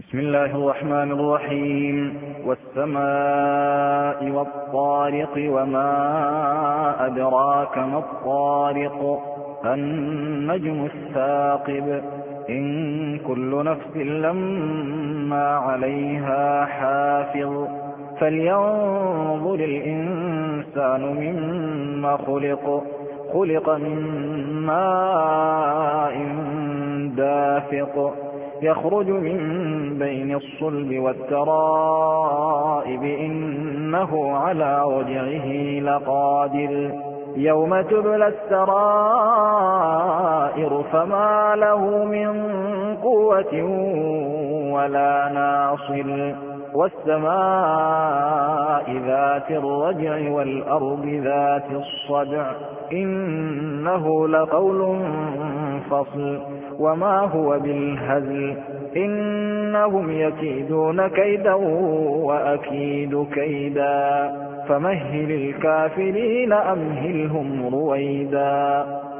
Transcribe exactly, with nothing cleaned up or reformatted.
بسم الله الرحمن الرحيم والسماء والطارق وما أدراك ما الطارق النجم الثاقب إن كل نفس لما عليها حافظ فلينظر الإنسان مما خلق خلق من ماء دافق يخرج من بين الصلب والترائب إنه على رجعه لقادر يوم تبلى السرائر فما له من قوة ولا ناصر والسماء ذات الرجع والأرض ذات الصدع إنه لقول فصل وما هو بالهزل إنهم يكيدون كيدا وأكيد كيدا فمهل الكافرين أمهلهم رويدا